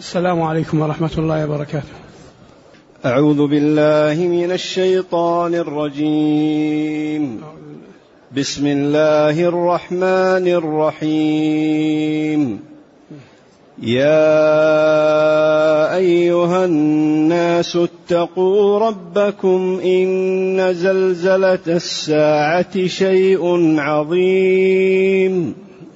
السلام عليكم ورحمة الله وبركاته. أعوذ بالله من الشيطان الرجيم. بسم الله الرحمن الرحيم. يا أيها الناس اتقوا ربكم إن زلزلة الساعة شيء عظيم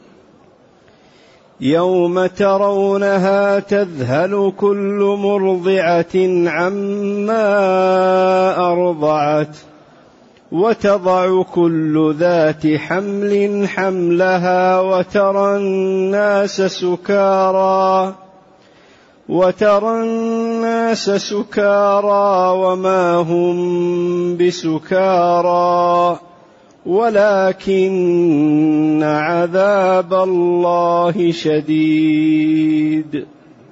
يوم ترونها تذهل كل مرضعة عما أرضعت وتضع كل ذات حمل حملها وترى الناس سكارى وما هم بسكارى ولكن عذاب الله شديد.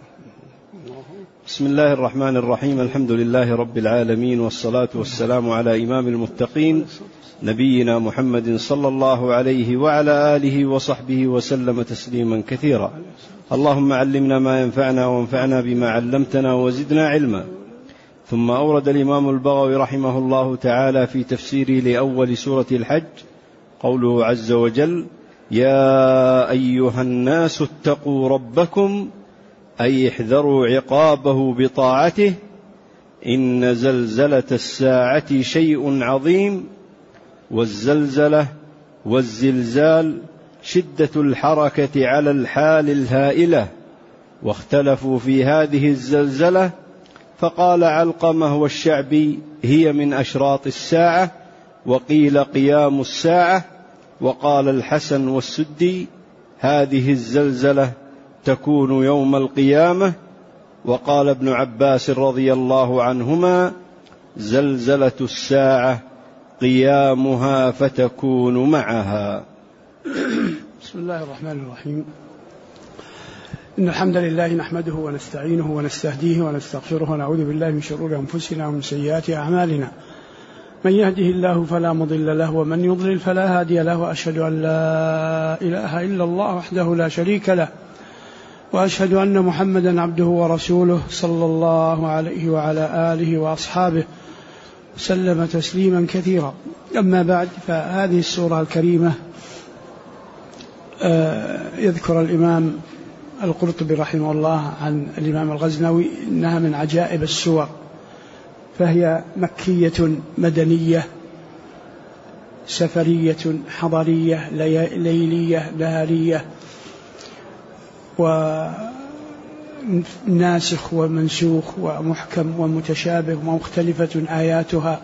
بسم الله الرحمن الرحيم. الحمد لله رب العالمين، والصلاة والسلام على إمام المتقين نبينا محمد صلى الله عليه وعلى آله وصحبه وسلم تسليما كثيرا. اللهم علمنا ما ينفعنا وانفعنا بما علمتنا وزدنا علما. ثم أورد الإمام البغوي رحمه الله تعالى في تفسيره لأول سورة الحج قوله عز وجل: يا أيها الناس اتقوا ربكم، أي احذروا عقابه بطاعته. إن زلزلة الساعة شيء عظيم. والزلزلة والزلزال شدة الحركة على الحال الهائلة. واختلفوا في هذه الزلزلة، فقال علقمة والشعبي: هي من أشراط الساعة، وقيل قيام الساعة. وقال الحسن والسدي: هذه الزلزلة تكون يوم القيامة. وقال ابن عباس رضي الله عنهما: زلزلة الساعة قيامها فتكون معها. بسم الله الرحمن الرحيم. إن الحمد لله نحمده ونستعينه ونستهديه ونستغفره ونعوذ بالله من شرور أنفسنا ومن سيئات أعمالنا. من يهده الله فلا مضل له ومن يضلل فلا هادي له. وأشهد أن لا إله إلا الله وحده لا شريك له، وأشهد أن محمدا عبده ورسوله صلى الله عليه وعلى آله وأصحابه وسلم تسليما كثيرا. أما بعد، فهذه السورة الكريمة يذكر الإمام القرطبي رحمه الله عن الإمام الغزنوي إنها من عجائب السور، فهي مكية مدنية سفرية حضرية ليلية نهارية، وناسخ ومنسوخ ومحكم ومتشابه ومختلفة آياتها،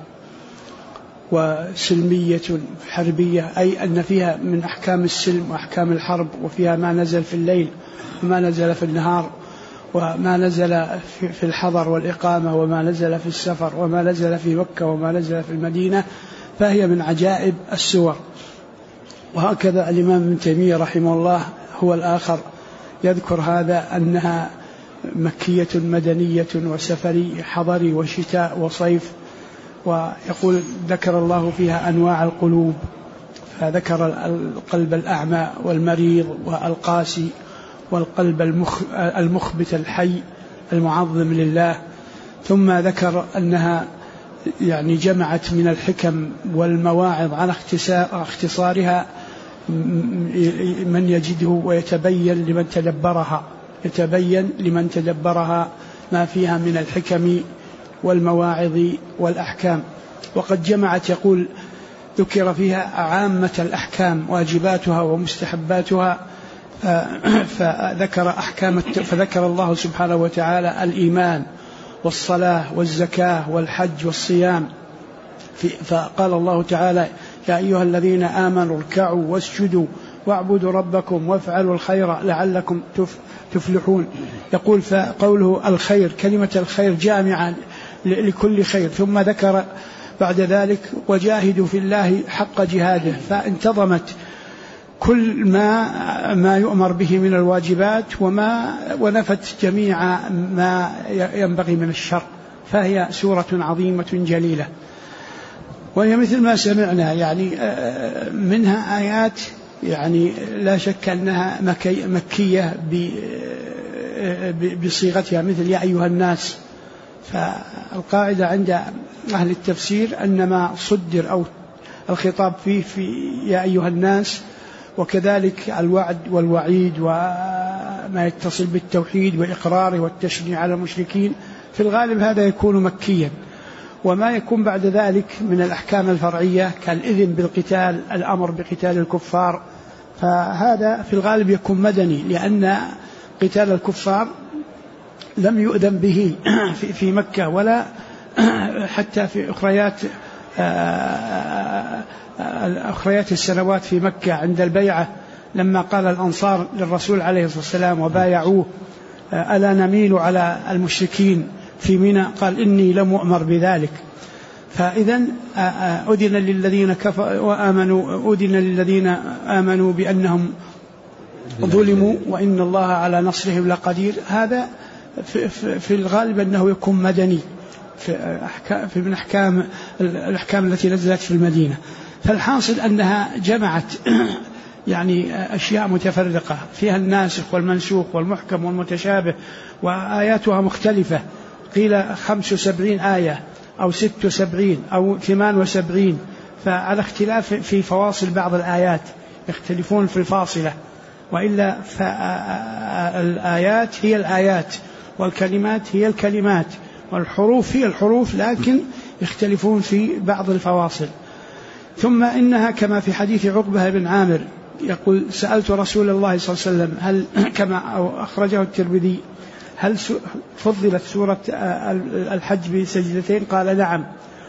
وسلمية حربية، أي أن فيها من أحكام السلم وأحكام الحرب، وفيها ما نزل في الليل وما نزل في النهار، وما نزل في الحضر والإقامة، وما نزل في السفر، وما نزل في مكة وما نزل في المدينة، فهي من عجائب السور. وهكذا الإمام ابن تيمية رحمه الله هو الآخر يذكر هذا، أنها مكية مدنية وسفري حضري وشتاء وصيف. ويقول ذكر الله فيها أنواع القلوب، فذكر القلب الأعمى والمريض والقاسي، والقلب المخبت الحي المعظم لله. ثم ذكر أنها يعني جمعت من الحكم والمواعظ على اختصارها من يجده ويتبين لمن تدبرها ما فيها من الحكم والمواعظ والأحكام. وقد جمعت، يقول ذكر فيها عامة الأحكام واجباتها ومستحباتها، فذكر الله سبحانه وتعالى الإيمان والصلاة والزكاة والحج والصيام. فقال الله تعالى: يا أيها الذين آمنوا اركعوا واسجدوا واعبدوا ربكم وافعلوا الخير لعلكم تفلحون. يقول فقوله الخير، كلمة الخير جامعة لكل خير. ثم ذكر بعد ذلك: وجاهدوا في الله حق جهاده، فانتظمت كل ما يؤمر به من الواجبات ونفت جميع ما ينبغي من الشر. فهي سورة عظيمة جليلة، وهي مثل ما سمعنا يعني منها آيات يعني لا شك أنها مكية بصيغتها مثل يا أيها الناس. فالقاعدة عند أهل التفسير أن ما صدر أو الخطاب فيه في يا أيها الناس، وكذلك الوعد والوعيد وما يتصل بالتوحيد وإقراره والتشنيع على المشركين، في الغالب هذا يكون مكيا. وما يكون بعد ذلك من الأحكام الفرعية كالإذن بالقتال، الأمر بقتال الكفار، فهذا في الغالب يكون مدني، لأن قتال الكفار لم يؤذن به في مكة ولا حتى في أخريات السنوات في مكة عند البيعة، لما قال الأنصار للرسول عليه الصلاة والسلام وبايعوه ألا نميل على المشركين في منى، قال إني لم أؤمر بذلك. فإذا أذن للذين كفروا وآمنوا، أذن للذين آمنوا بأنهم ظلموا وإن الله على نصرهم لقدير. هذا في الغالب أنه يكون مدني في من الأحكام التي نزلت في المدينة. فالحاصل أنها جمعت يعني أشياء متفرقة فيها الناسخ والمنسوخ والمحكم والمتشابه، وآياتها مختلفة، قيل 75 آية أو 76 أو 78، فعلى اختلاف في فواصل بعض الآيات، يختلفون في الفاصلة، وإلا فالآيات هي الآيات والكلمات هي الكلمات والحروف هي الحروف، لكن يختلفون في بعض الفواصل. ثم إنها كما في حديث عقبة بن عامر يقول سألت رسول الله صلى الله عليه وسلم هل كما أخرجه الترمذي هل فضلت سورة الحج بسجدتين؟ قال نعم،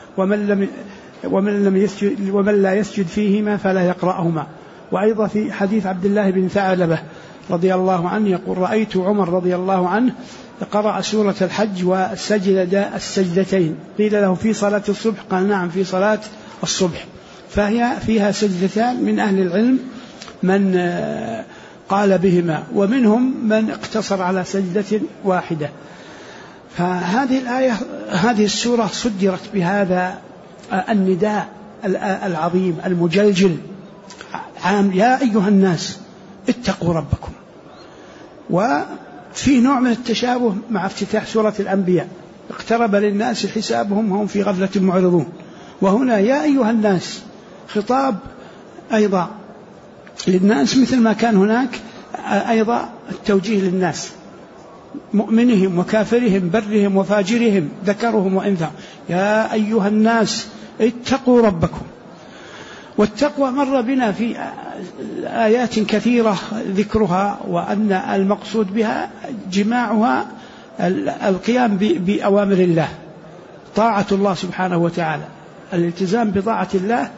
ومن لا يسجد فيهما فلا يقرأهما. وأيضا في حديث عبد الله بن ثعلبة رضي الله عنه يقول رأيت عمر رضي الله عنه قرأ سورة الحج وسجد السجدتين، قيل له في صلاة الصبح؟ قال نعم في صلاة الصبح. فهي فيها سجدتان، من أهل العلم من قال بهما، ومنهم من اقتصر على سجدة واحدة. فهذه الآية هذه السورة صدرت بهذا النداء العظيم المجلجل عام يا أيها الناس اتقوا ربكم. وفي نوع من التشابه مع افتتاح سورة الأنبياء، اقترب للناس حسابهم وهم في غفلة معرضون، وهنا يا أيها الناس خطاب أيضا للناس، مثل ما كان هناك أيضا التوجيه للناس، مؤمنهم وكافرهم، برهم وفاجرهم، ذكرهم وأنثاهم، يا أيها الناس اتقوا ربكم. والتقوى مر بنا في آيات كثيرة ذكرها، وأن المقصود بها جماعها القيام بأوامر الله، طاعة الله سبحانه وتعالى، الالتزام بطاعة الله،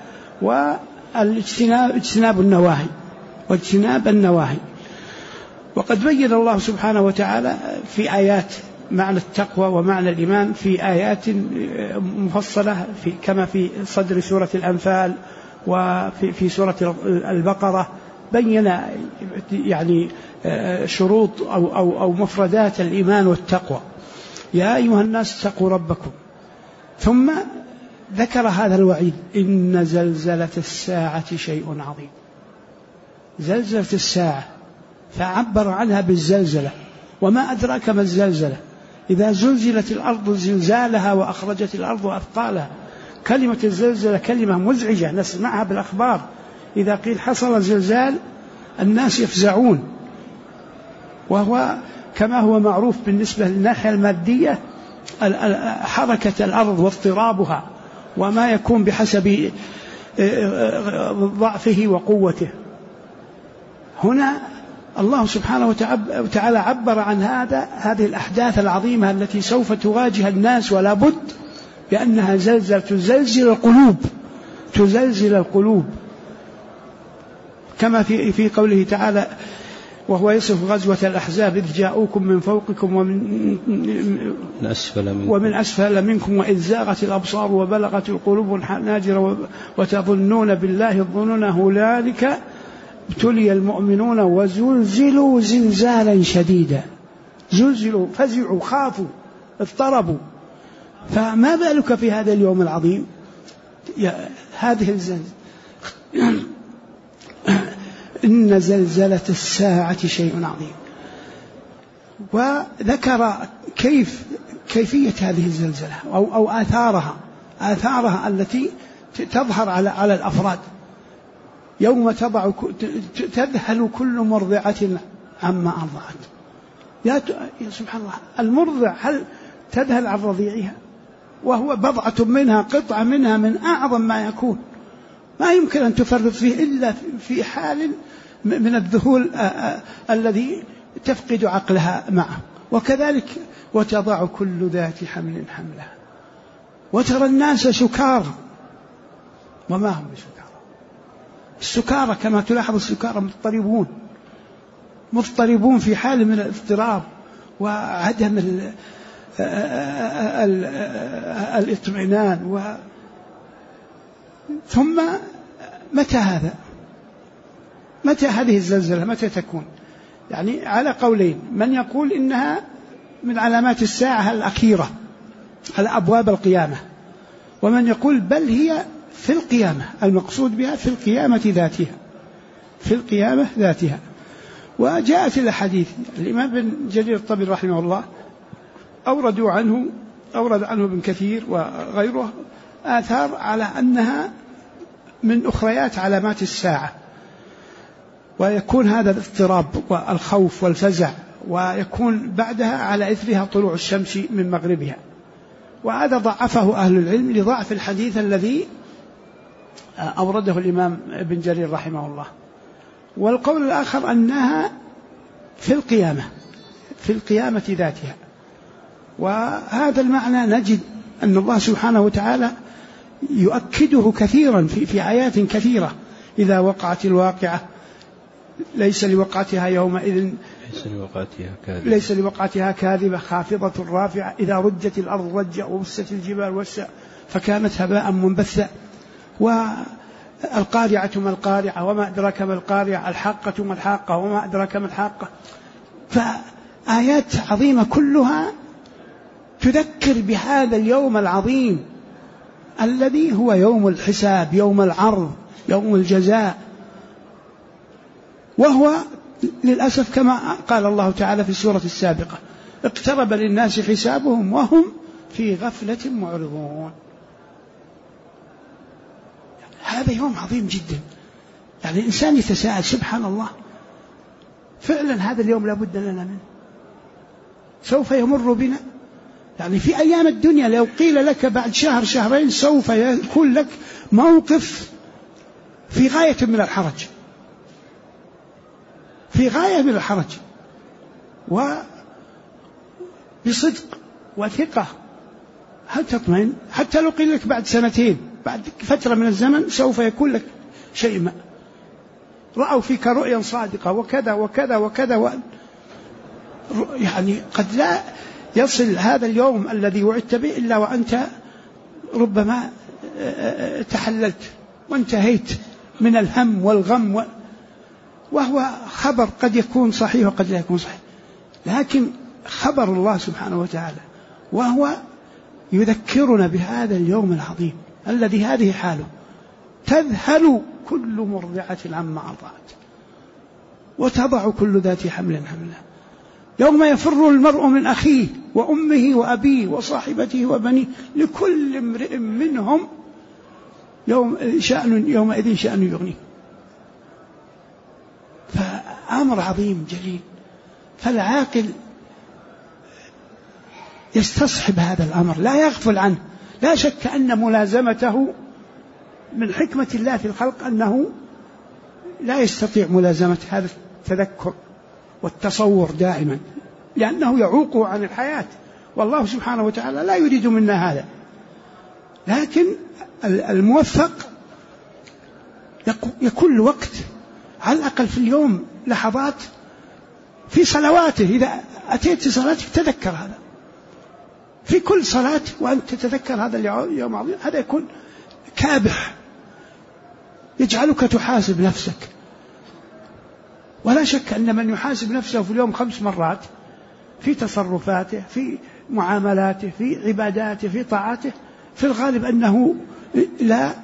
واجتناب النواهي واجتناب النواهي. وقد بين الله سبحانه وتعالى في آيات معنى التقوى ومعنى الإيمان في آيات مفصلة كما في صدر سورة الأنفال وفي سورة البقرة، بين يعني شروط أو مفردات الإيمان والتقوى. يا أيها الناس اتقوا ربكم، ثم ذكر هذا الوعيد إن زلزلة الساعة شيء عظيم. زلزلة الساعة، فعبر عنها بالزلزلة، وما أدراك ما الزلزلة؟ إذا زلزلت الأرض زلزالها وأخرجت الأرض أثقالها. كلمة الزلزلة كلمة مزعجة نسمعها بالأخبار، إذا قيل حصل زلزال الناس يفزعون، وهو كما هو معروف بالنسبة للناحية المادية حركة الأرض واضطرابها وما يكون بحسب ضعفه وقوته. هنا الله سبحانه وتعالى عبر عن هذه الأحداث العظيمة التي سوف تواجه الناس، ولا بد بأنها تزلزل القلوب، كما في قوله تعالى وهو يصف غزوة الأحزاب إذ جاءوكم من فوقكم ومن أسفل منكم وإذ زاغت الأبصار وبلغت القلوب الحناجر وتظنون بالله الظنون هنالك ابتلي المؤمنون وزلزلوا زلزالا شديدا. زلزلوا، فزعوا، خافوا، اضطربوا، فما بالك في هذا اليوم العظيم؟ هذه الزلزال إن زلزلة الساعة شيء عظيم. وذكر كيفية هذه الزلزلة أو آثارها التي تظهر على الأفراد. يوم تذهل كل مرضعة عما أرضعت. يا سبحان الله، المرضع هل تذهل عن رضيعها وهو بضعة منها، قطعة منها من أعظم ما يكون، ما يمكن أن تفرط فيه إلا في حال من الذهول الذي تفقد عقلها معه. وكذلك وتضع كل ذات حمل حملها وترى الناس سكارى وما هم بسكارى. السكارى كما تلاحظ السكارى مضطربون في حال من الاضطراب وعدم الاطمئنان. ثم متى هذه الزلزلة متى تكون؟ يعني على قولين، من يقول إنها من علامات الساعة الأخيرة على أبواب القيامة، ومن يقول بل هي في القيامة، المقصود بها في القيامة ذاتها. وجاءت الأحاديث، الإمام بن جرير الطبري رحمه الله أورد عنه ابن كثير وغيره آثار على أنها من أخريات علامات الساعة، ويكون هذا الاضطراب والخوف والفزع، ويكون بعدها على إثرها طلوع الشمس من مغربها. وهذا ضعفه أهل العلم لضعف الحديث الذي أورده الإمام ابن جرير رحمه الله. والقول الآخر أنها في القيامة ذاتها. وهذا المعنى نجد أن الله سبحانه وتعالى يؤكده كثيرا في آيات كثيرة. إذا وقعت الواقعة ليس لوقعتها كاذبة خافضة رافعة إذا رجت الأرض رجا وبست الجبال وسا فكانت هباء منبثا. والقارعة ما القارعة وما أدراك ما القارعة، الحاقة ما الحاقة وما أدراك ما الحاقة. فآيات عظيمة كلها تذكر بهذا اليوم العظيم الذي هو يوم الحساب، يوم العرض، يوم الجزاء. وهو للأسف كما قال الله تعالى في السورة السابقة: اقترب للناس حسابهم وهم في غفلة معرضون. هذا يوم عظيم جدا. يعني الإنسان يتساءل سبحان الله، فعلا هذا اليوم لابد لنا منه، سوف يمر بنا. يعني في أيام الدنيا لو قيل لك بعد شهر شهرين سوف يكون لك موقف في غاية من الحرج، وبصدق وثقة هل تطمئن؟ حتى لو قيل لك بعد سنتين، بعد فترة من الزمن سوف يكون لك شيء ما، رأوا فيك رؤيا صادقة وكذا وكذا وكذا يعني قد لا يصل هذا اليوم الذي وعدت به إلا وأنت ربما تحللت وانتهيت من الهم والغم. وهو خبر قد يكون صحيح وقد لا يكون صحيح، لكن خبر الله سبحانه وتعالى، وهو يذكرنا بهذا اليوم العظيم الذي هذه حاله: تذهل كل مرضعة عما أرضعت وتضع كل ذات حمل حملها. يوم يفر المرء من أخيه وأمه وأبيه وصاحبته وبنيه لكل امرئ منهم يومئذ شأن يغنيه. فأمر عظيم جليل. فالعاقل يستصحب هذا الأمر، لا يغفل عنه. لا شك أن ملازمته من حكمة الله في الخلق، أنه لا يستطيع ملازمة هذا التذكر والتصور دائما، لأنه يعوقه عن الحياة، والله سبحانه وتعالى لا يريد منا هذا. لكن الموفق يكون وقت على الأقل في اليوم لحظات في صلواته، إذا أتيت صلاتك تذكر هذا في كل صلاة، وأنت تتذكر هذا اليوم العظيم. هذا يكون كابح، يجعلك تحاسب نفسك. ولا شك أن من يحاسب نفسه في اليوم 5 مرات في تصرفاته، في معاملاته، في عباداته، في طاعاته، في الغالب أنه لا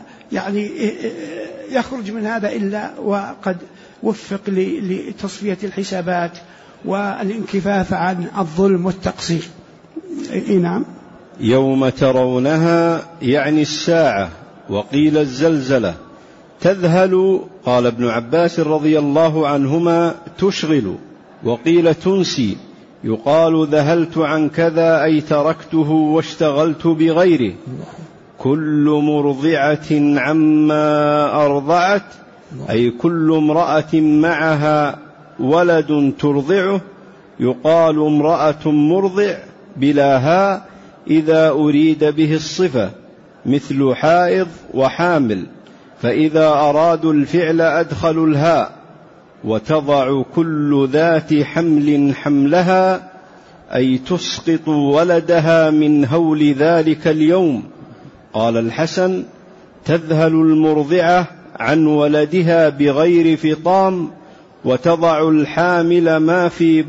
يخرج من هذا إلا وقد وفق لتصفية الحسابات والانكفاف عن الظلم والتقصير. نعم. يوم ترونها يعني الساعة، وقيل الزلزلة. تذهل، قال ابن عباس رضي الله عنهما تشغل، وقيل تنسي، يقال ذهلت عن كذا أي تركته واشتغلت بغيره. كل مرضعة عما أرضعت، أي كل امرأة معها ولد ترضعه. يقال امرأة مرضع بلا هاء إذا أريد به الصفة، مثل حائض وحامل، فإذا أرادوا الفعل أدخلوا الهاء. وتضع كل ذات حمل حملها، أي تسقط ولدها من هول ذلك اليوم. قال الحسن: تذهل المرضعة عن ولدها بغير فطام، وتضع الحامل ما في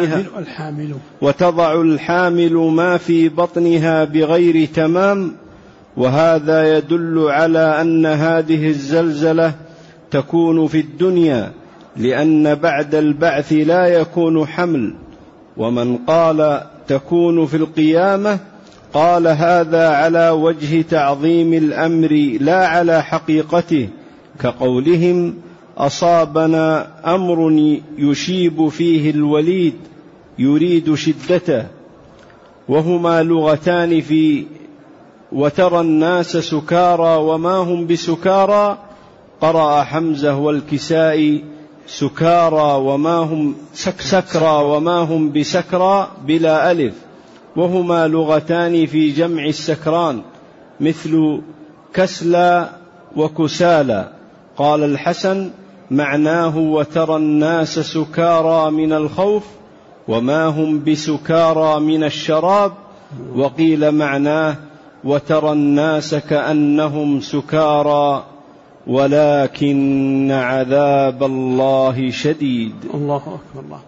بطنها بغير تمام. وهذا يدل على أن هذه الزلزلة تكون في الدنيا، لأن بعد البعث لا يكون حمل. ومن قال تكون في القيامة قال هذا على وجه تعظيم الأمر لا على حقيقته، كقولهم: أصابنا أمر يشيب فيه الوليد يريد شدته. وهما لغتان في وترى الناس سكارى وما هم بسكارى. قرأ حمزة والكسائي سكارى وما هم بسكرى بلا ألف. وهما لغتان في جمع السكران، مثل كسلى وكسالى. قال الحسن: معناه وترى الناس سكارى من الخوف، وما هم بسكارى من الشراب. وقيل معناه وترى الناس كأنهم سكارى ولكن عذاب الله شديد. الله أكبر. الله.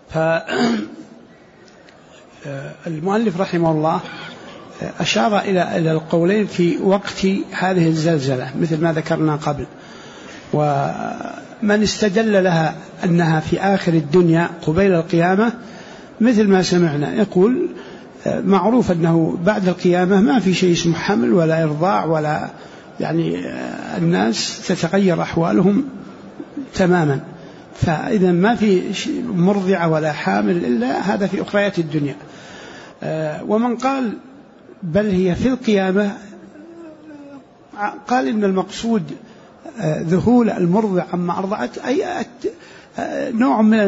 فالمؤلف رحمه الله أشار إلى القولين في وقت هذه الزلزلة مثل ما ذكرنا قبل. ومن استدل لها أنها في آخر الدنيا قبيل القيامة مثل ما سمعنا يقول معروف أنه بعد القيامة ما في شيء اسمه حمل ولا إرضاع ولا الناس تتغير أحوالهم تماما. فإذا ما في مرضعة ولا حامل إلا هذا في أخريات الدنيا. ومن قال بل هي في القيامة قال إن المقصود ذهول المرضع عما أرضعت، أي نوع من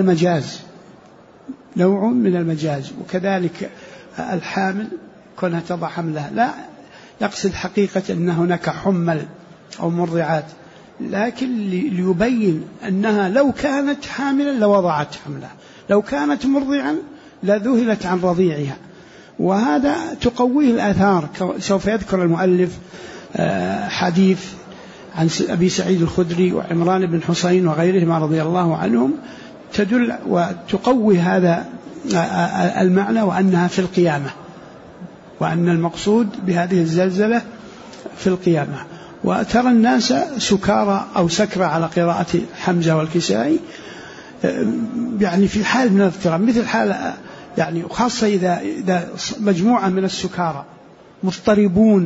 المجاز. وكذلك الحامل كونها تضع حملها، لا يقصد حقيقة أن هناك حمل أو مرضعات، لكن ليبين أنها لو كانت حاملا لوضعت حملها، لو كانت مرضعا لذهلت عن رضيعها. وهذا تقويه الآثار. سوف يذكر المؤلف حديث عن أبي سعيد الخدري وعمران بن حسين وغيرهما رضي الله عنهم تدل وتقوي هذا المعنى، وأنها في القيامة، وأن المقصود بهذه الزلزلة في القيامة. وترى الناس سكارى أو سكرى على قراءة حمزة والكسائي، يعني في حال من الاضطراب، مثل حال يعني خاصة إذا مجموعة من السكارى مضطربون،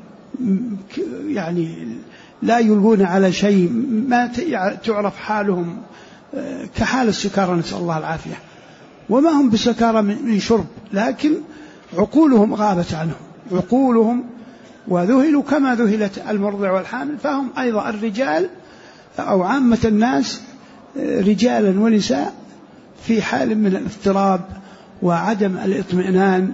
يعني لا يلقون على شيء، ما تعرف حالهم كحال السكارى، نسأل الله العافية. وما هم بسكارى من شرب، لكن عقولهم غابت عنهم، عقولهم وذهلوا كما ذهلت المرضع والحامل. فهم أيضا الرجال أو عامة الناس رجالا ونساء في حال من الاضطراب وعدم الاطمئنان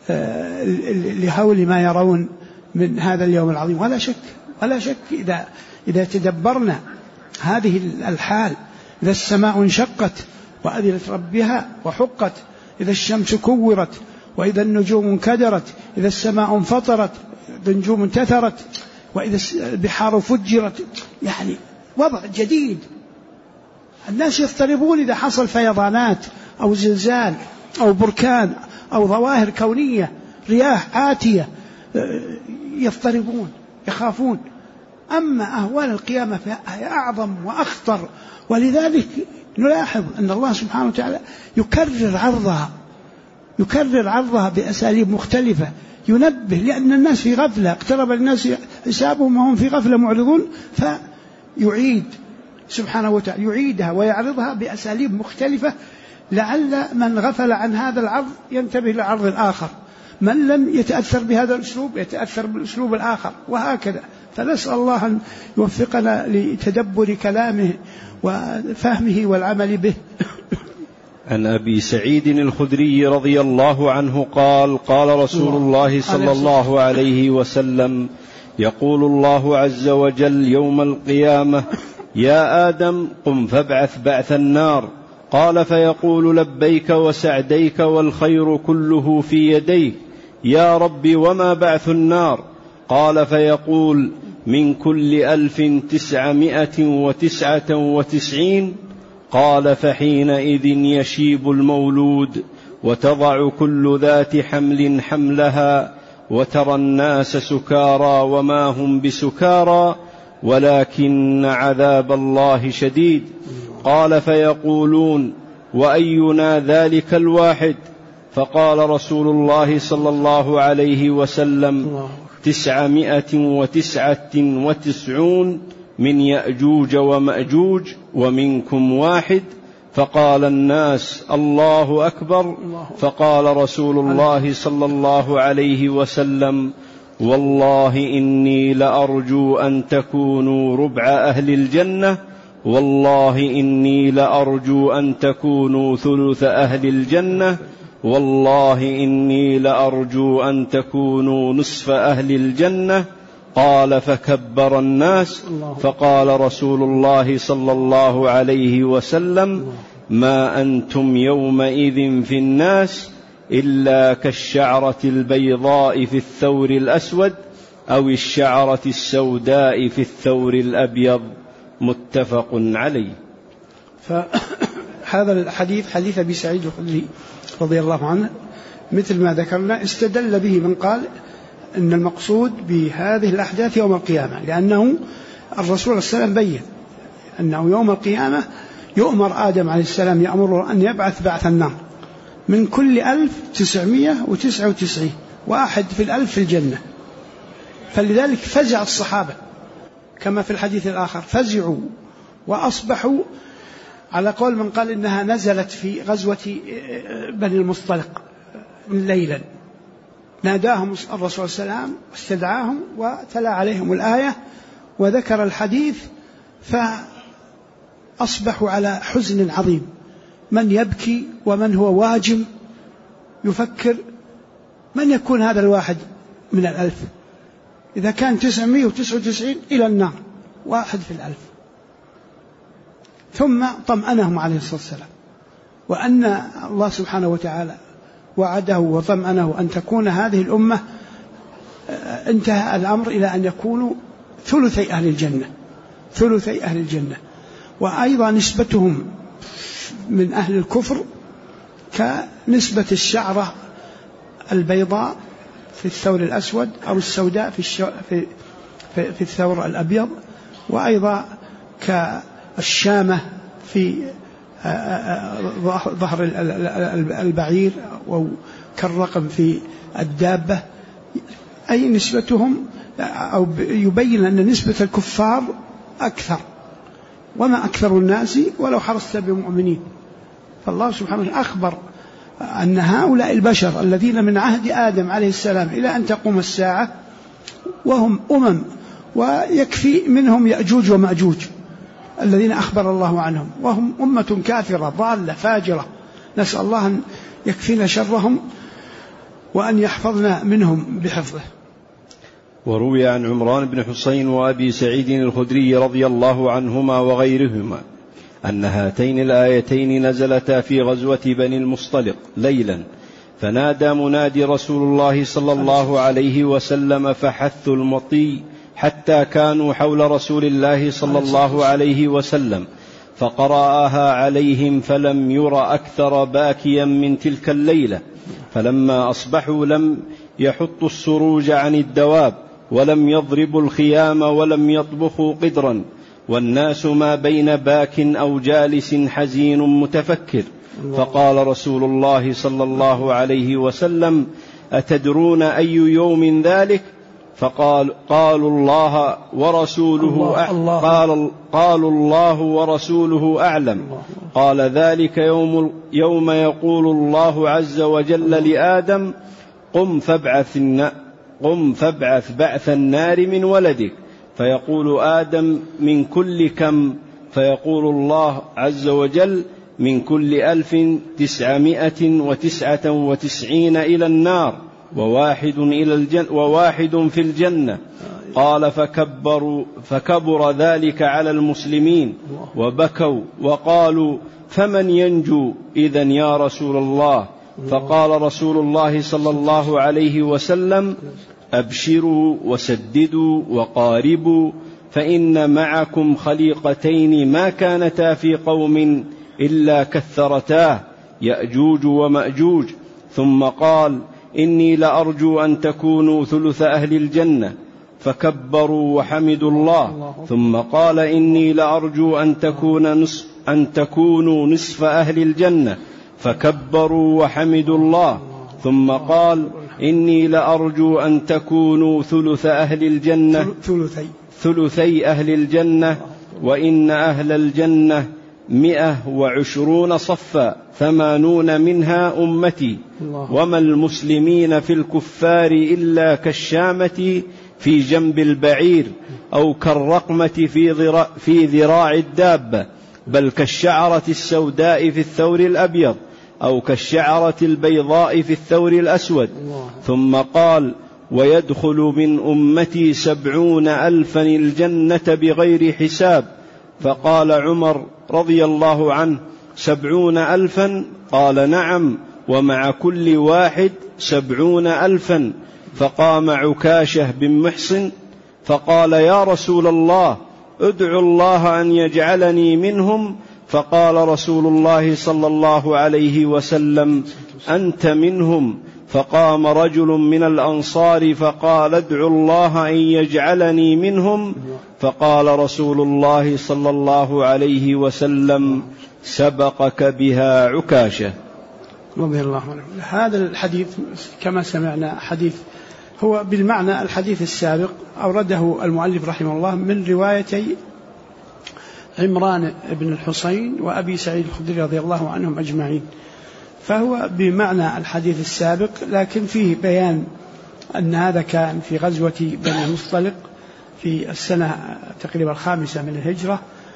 لهول ما يرون من هذا اليوم العظيم. ولا شك إذا تدبرنا هذه الحال، إذا السماء انشقت وأذنت ربها وحقت، إذا الشمس كورت وإذا النجوم انكدرت، إذا السماء انفطرت إذا النجوم انتثرت، وإذا البحار فجرت، يعني وضع جديد. الناس يضطربون إذا حصل فيضانات أو زلزال أو بركان أو ظواهر كونية، رياح آتية، يضطربون يخافون. أما أهوال القيامة فهي أعظم وأخطر، ولذلك نلاحظ أن الله سبحانه وتعالى يكرر عرضها بأساليب مختلفة، ينبه، لأن الناس في غفلة، اقترب الناس حسابهم وهم في غفلة معرضون، فيعيد سبحانه وتعالى يعيدها ويعرضها بأساليب مختلفة لعل من غفل عن هذا العرض ينتبه للعرض الآخر، من لم يتأثر بهذا الأسلوب يتأثر بالأسلوب الآخر، وهكذا. فنسأل الله أن يوفقنا لتدبر كلامه وفهمه والعمل به. عن أبي سعيد الخدري رضي الله عنه قال: قال رسول الله صلى الله عليه وسلم: يقول الله عز وجل يوم القيامة: يا آدم قم فابعث بعث النار. قال: فيقول: لبيك وسعديك والخير كله في يديك. يا رب وما بعث النار؟ قال: فيقول: من كل 1999. قال: فحينئذ يشيب المولود، وتضع كل ذات حمل حملها، وترى الناس سكارى وما هم بسكارى ولكن عذاب الله شديد. قال: فيقولون: وأينا ذلك الواحد؟ فقال رسول الله صلى الله عليه وسلم: 999 من يأجوج ومأجوج ومنكم واحد. فقال الناس: الله أكبر. فقال رسول الله صلى الله عليه وسلم: والله إني لأرجو أن تكونوا ربع أهل الجنة، والله إني لأرجو أن تكونوا ثلث أهل الجنة، والله إني لأرجو أن تكونوا نصف أهل الجنة. قال: فكبر الناس. فقال رسول الله صلى الله عليه وسلم: ما أنتم يومئذ في الناس إلا كالشعرة البيضاء في الثور الأسود أو الشعرة السوداء في الثور الأبيض. متفق عليه. فهذا الحديث حديث أبي سعيد الخدري رضي الله عنه مثل ما ذكرنا استدل به من قال إن المقصود بهذه الأحداث يوم القيامة، لأنه الرسول صلى الله عليه وسلم بين أنه يوم القيامة يؤمر آدم عليه السلام يأمره أن يبعث بعث النار من كل 1999 واحد في 1000 في الجنة. فلذلك فزع الصحابة كما في الحديث الآخر، فزعوا وأصبحوا على قول من قال إنها نزلت في غزوة بني المصطلق ليلا، ناداهم الرسول صلى الله عليه وسلم واستدعاهم وتلا عليهم الآية وذكر الحديث، فأصبحوا على حزن عظيم، من يبكي ومن هو واجم يفكر من يكون هذا الواحد من 1000 إذا كان 999 إلى النار، واحد في 1000. ثم طمأنهم عليه الصلاة والسلام، وأن الله سبحانه وتعالى وعده وطمأنه أن تكون هذه الأمة انتهى الأمر إلى أن يكونوا ثلثي أهل الجنة، وأيضا نسبتهم من أهل الكفر كنسبة الشعرة البيضاء في الثور الأسود أو السوداء في الثور الأبيض، وأيضا كالشامة في ظهر البعير أو كالرقم في الدابة، أي نسبتهم، أو يبين أن نسبة الكفار أكثر، وما أكثر الناس ولو حرصت بمؤمنين. فالله سبحانه وتعالى أخبر أن هؤلاء البشر الذين من عهد آدم عليه السلام إلى أن تقوم الساعة وهم ويكفي منهم يأجوج ومأجوج الذين أخبر الله عنهم، وهم أمة كافرة ضالة فاجرة، نسأل الله أن يكفينا شرهم وأن يحفظنا منهم بحفظه. وروي عن عمران بن حسين وأبي سعيد الخدري رضي الله عنهما وغيرهما أن هاتين الآيتين نزلتا في غزوة بني المصطلق ليلا، فنادى منادي رسول الله صلى الله عليه وسلم فحثوا المطي حتى كانوا حول رسول الله صلى الله عليه وسلم، فقرأها عليهم فلم ير أكثر باكيا من تلك الليلة. فلما أصبحوا لم يحطوا السروج عن الدواب ولم يضربوا الخيام ولم يطبخوا قدرا، والناس ما بين باك أو جالس حزين متفكر. فقال رسول الله صلى الله عليه وسلم: أتدرون أي يوم ذلك؟ قالوا الله ورسوله أعلم. قال: ذلك يوم يقول الله عز وجل لآدم: قم فابعث بعث النار من ولدك. فيقول آدم: من كل كم؟ فيقول الله عز وجل: من كل 1999 إلى النار وواحد في الجنة. قال: فكبر ذلك على المسلمين وبكوا وقالوا: فمن ينجو إذن يا رسول الله؟ فقال رسول الله صلى الله عليه وسلم: أبشروا وسددوا وقاربوا، فإن معكم خليقتين ما كانتا في قوم إلا كثرتاه، يأجوج ومأجوج. ثم قال: إني لأرجو أن تكونوا ثلث أهل الجنة، فكبروا وحمدوا الله. ثم قال: إني لأرجو أن تكونوا نصف أهل الجنة، فكبروا وحمدوا الله. ثم قال: إني لأرجو أن تكونوا ثلث أهل الجنة، ثلثي أهل الجنة، وإن أهل الجنة 120 صفا 80 منها أمتي، وما المسلمين في الكفار إلا كالشامة في جنب البعير، أو كالرقمة في ذراع الدابة، بل كالشعرة السوداء في الثور الأبيض، أو كالشعرة البيضاء في الثور الأسود. ثم قال: ويدخل من أمتي 70,000 الجنة بغير حساب. فقال عمر رضي الله عنه: 70,000؟ قال: نعم، ومع كل واحد 70,000. فقام عكاشة بن محصن فقال: يا رسول الله، ادعو الله أن يجعلني منهم. فقال رسول الله صلى الله عليه وسلم: أنت منهم. فقام رجل من الأنصار فقال: ادعو الله أن يجعلني منهم. فقال رسول الله صلى الله عليه وسلم: سبقك بها عكاشة. رضي الله عنه. هذا الحديث كما سمعنا حديث هو بالمعنى الحديث السابق، أورده المؤلف رحمه الله من روايتي عمران بن الحصين وأبي سعيد الخدري رضي الله عنهم أجمعين، فهو بمعنى الحديث السابق، لكن فيه بيان أن هذا كان في غزوة بني المصطلق في السنة تقريبا 5 من الهجرة،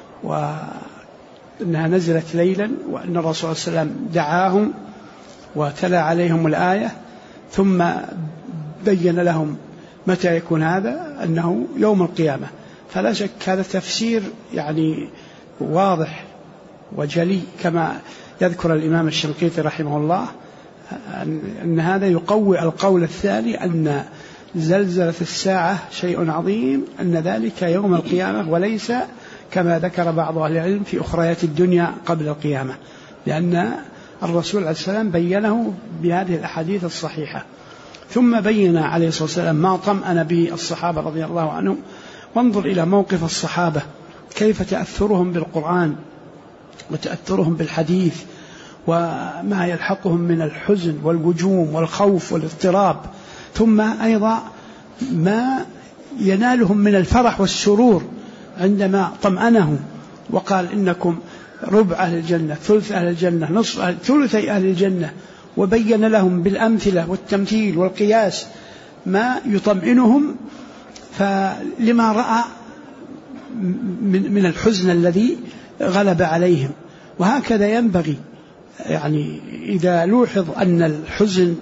وأنها نزلت ليلا، وأن الرسول صلى الله عليه وسلم دعاهم وتلا عليهم الآية، ثم بين لهم متى يكون هذا، أنه يوم القيامة. فلا شك هذا تفسير يعني واضح وجلي، كما يذكر الإمام الشنقيطي رحمه الله أن هذا يقوي القول الثاني أن زلزلة الساعة شيء عظيم، أن ذلك يوم القيامة، وليس كما ذكر بعض أهل العلم في أخريات الدنيا قبل القيامة، لأن الرسول عليه السلام بينه بهذه الأحاديث الصحيحة. ثم بين عليه الصلاة والسلام ما طمأن به الصحابة رضي الله عنهم. وانظر إلى موقف الصحابة، كيف تأثرهم بالقرآن وتأثرهم بالحديث، وما يلحقهم من الحزن والوجوم والخوف والاضطراب، ثم أيضا ما ينالهم من الفرح والسرور عندما طمأنهم وقال: إنكم ربع أهل الجنة، ثلث أهل الجنة، نصف ثلثي أهل الجنة، وبين لهم بالأمثلة والتمثيل والقياس ما يطمئنهم، فلما رأى من الحزن الذي غلب عليهم. وهكذا ينبغي، يعني إذا لوحظ أن الحزن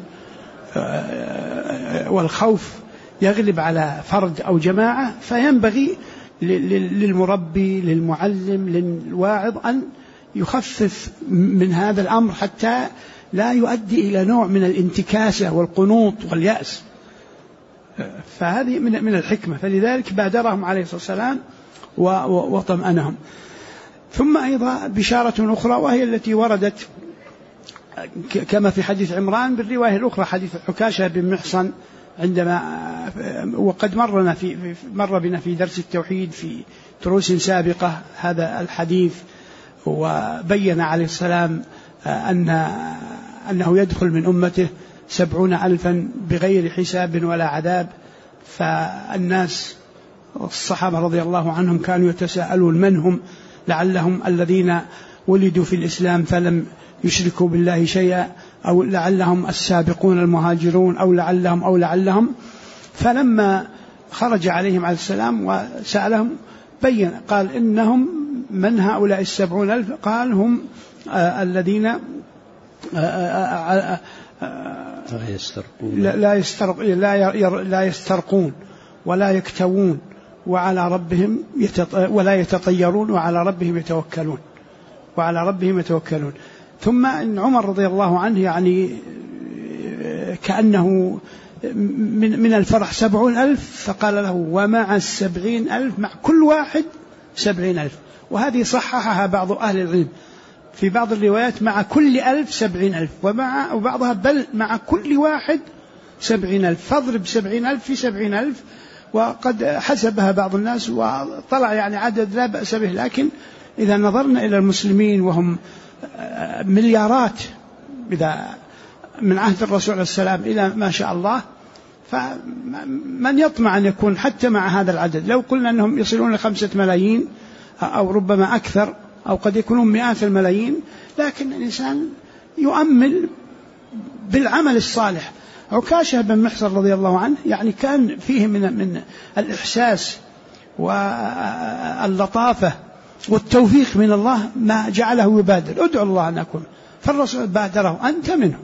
والخوف يغلب على فرد أو جماعة، فينبغي للمربي للمعلم للواعظ أن يخفف من هذا الأمر حتى لا يؤدي إلى نوع من الانتكاسة والقنوط واليأس. فهذه من الحكمة، فلذلك بادرهم عليه الصلاة والسلام وطمأنهم. ثم أيضا بشارة أخرى، وهي التي وردت كما في حديث عمران بالرواية الأخرى، حديث عكاشة بن محصن عندما وقد مر بنا في درس التوحيد في دروس سابقة هذا الحديث، وبين عليه السلام أنه يدخل من أمته 70,000 بغير حساب ولا عذاب. فالناس الصحابة رضي الله عنهم كانوا يتساءلون من هم، لعلهم الذين ولدوا في الإسلام فلم يشركوا بالله شيئا، أو لعلهم السابقون المهاجرون، أو لعلهم. فلما خرج عليهم عليه السلام وسألهم بين، قال إنهم من هؤلاء 70,000؟ قال هم الذين لا يسترقون ولا يكتوون ولا يتطيرون وعلى ربهم يتوكلون. ثم إن عمر رضي الله عنه يعني كأنه من الفرح 70,000، فقال له ومع 70,000 مع كل واحد 70,000. وهذه صححها بعض أهل العلم في بعض الروايات مع كل 1000 70,000، وبعضها بل مع كل واحد 70,000. فاضرب 70,000 في 70,000، وقد حسبها بعض الناس وطلع يعني عدد لا بأس به. لكن إذا نظرنا إلى المسلمين وهم مليارات إذا من عهد الرسول عليه السلام إلى ما شاء الله، فمن يطمع أن يكون حتى مع هذا العدد. لو قلنا أنهم يصلون ل5 ملايين أو ربما أكثر، أو قد يكونون مئات الملايين، لكن الإنسان يؤمل بالعمل الصالح. عكاشة بن محصن رضي الله عنه يعني كان فيه من الإحساس واللطافة والتوفيق من الله ما جعله يبادر، ادعو الله أن أكون، فالرسول بادره أنت منه.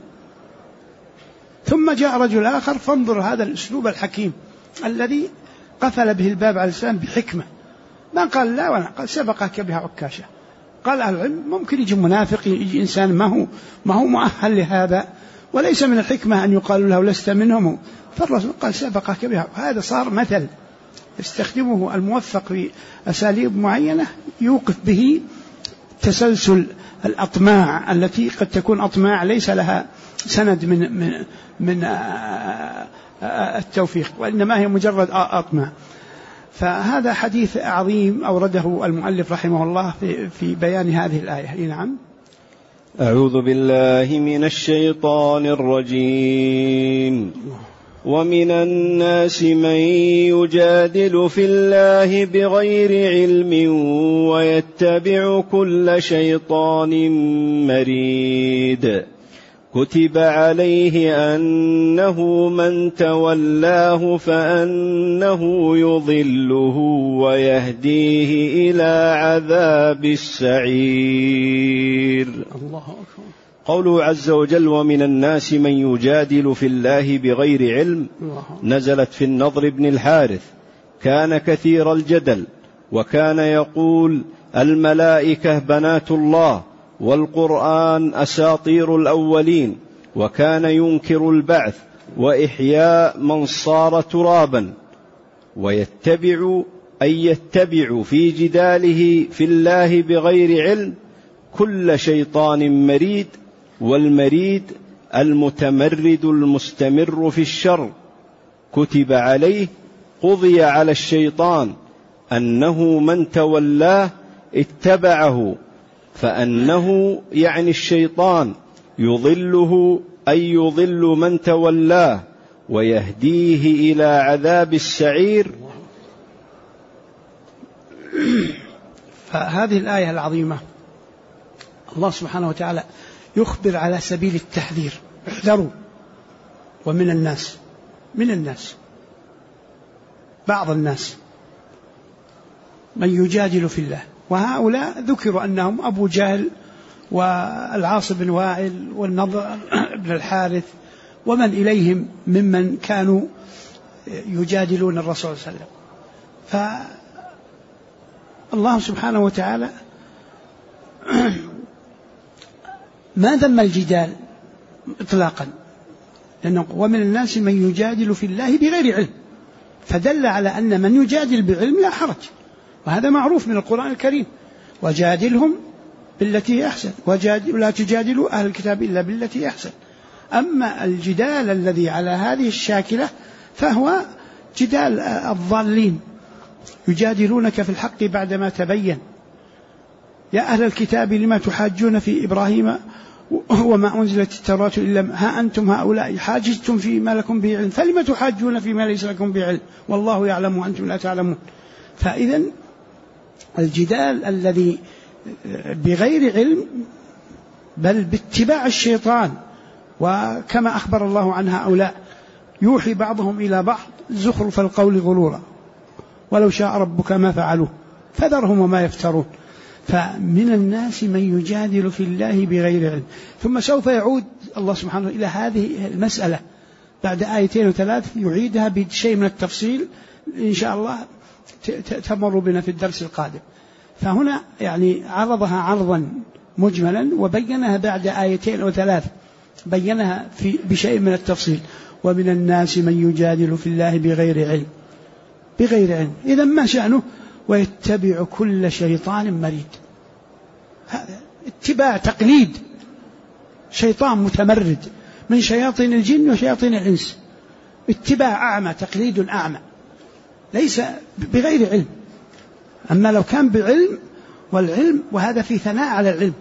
ثم جاء رجل آخر، فانظر هذا الأسلوب الحكيم الذي قفل به الباب على الإسلام بحكمة، ما قال لا ولا قال سبقك بها عكاشة. قال أهل العلم ممكن يجي منافق، يجي إنسان ما هو مؤهل لهذا، وليس من الحكمة أن يقال له لست منهم، فالرسول قال سبقك بها. هذا صار مثل يستخدمه الموفق في أساليب معينة يوقف به تسلسل الأطماع التي قد تكون أطماع ليس لها سند من التوفيق، وإنما هي مجرد أطماع. فهذا حديث عظيم أورده المؤلف رحمه الله في بيان هذه الآية. نعم. أعوذ بالله من الشيطان الرجيم. ومن الناس من يجادل في الله بغير علم ويتبع كل شيطان مريد كتب عليه أنه من تولاه فأنه يضله ويهديه إلى عذاب السعير. الله أكبر. قوله عز وجل ومن الناس من يجادل في الله بغير علم نزلت في النضر بن الحارث، كان كثير الجدل، وكان يقول الملائكة بنات الله والقرآن أساطير الأولين، وكان ينكر البعث وإحياء من صار ترابا. ويتبع في جداله في الله بغير علم كل شيطان مريد، والمريد المتمرد المستمر في الشر. كتب عليه قضي على الشيطان أنه من تولاه اتبعه، فأنه يعني الشيطان يضله أي يضل من تولاه ويهديه إلى عذاب السعير. فهذه الآية العظيمة الله سبحانه وتعالى يخبر على سبيل التحذير، احذروا. ومن الناس، بعض الناس من يجادل في الله، وهؤلاء ذكروا أنهم أبو جهل والعاص بن وائل والنضر بن الحارث ومن إليهم ممن كانوا يجادلون الرسول صلى الله عليه وسلم. فالله سبحانه وتعالى ما ذم الجدال إطلاقا، لأنه ومن الناس من يجادل في الله بغير علم، فدل على أن من يجادل بعلم لا حرج، وهذا معروف من القرآن الكريم. وجادلهم بالتي أحسن، ولا تجادلوا أهل الكتاب إلا بالتي أحسن. أما الجدال الذي على هذه الشاكلة فهو جدال الضالين، يجادلونك في الحق بعدما تبين. يا أهل الكتاب لما تحاجون في إبراهيم وما أنزلت التوراة إلا ها أنتم هؤلاء حاجزتم فيما لكم به علم فلما تحاجون فيما ليس لكم به علم والله يعلم وأنتم لا تعلمون. فإذا الجدال الذي بغير علم بل باتباع الشيطان، وكما أخبر الله عن هؤلاء يوحي بعضهم إلى بعض زخرف القول غرورا ولو شاء ربك ما فعلوه فذرهم وما يفترون. فمن الناس من يجادل في الله بغير علم. ثم سوف يعود الله سبحانه إلى هذه المسألة بعد آيتين وثلاث يعيدها بشيء من التفصيل إن شاء الله تمر بنا في الدرس القادم. فهنا يعني عرضها عرضا مجملا وبينها بعد آيتين وثلاث بينها بشيء من التفصيل. ومن الناس من يجادل في الله بغير علم. بغير علم إذا ما شأنه؟ ويتبع كل شيطان مريد. هذا اتباع تقليد شيطان متمرد من شياطين الجن وشياطين الإنس. اتباع أعمى، تقليد أعمى ليس بغير علم. أما لو كان بعلم والعلم وهذا في ثناء على العلم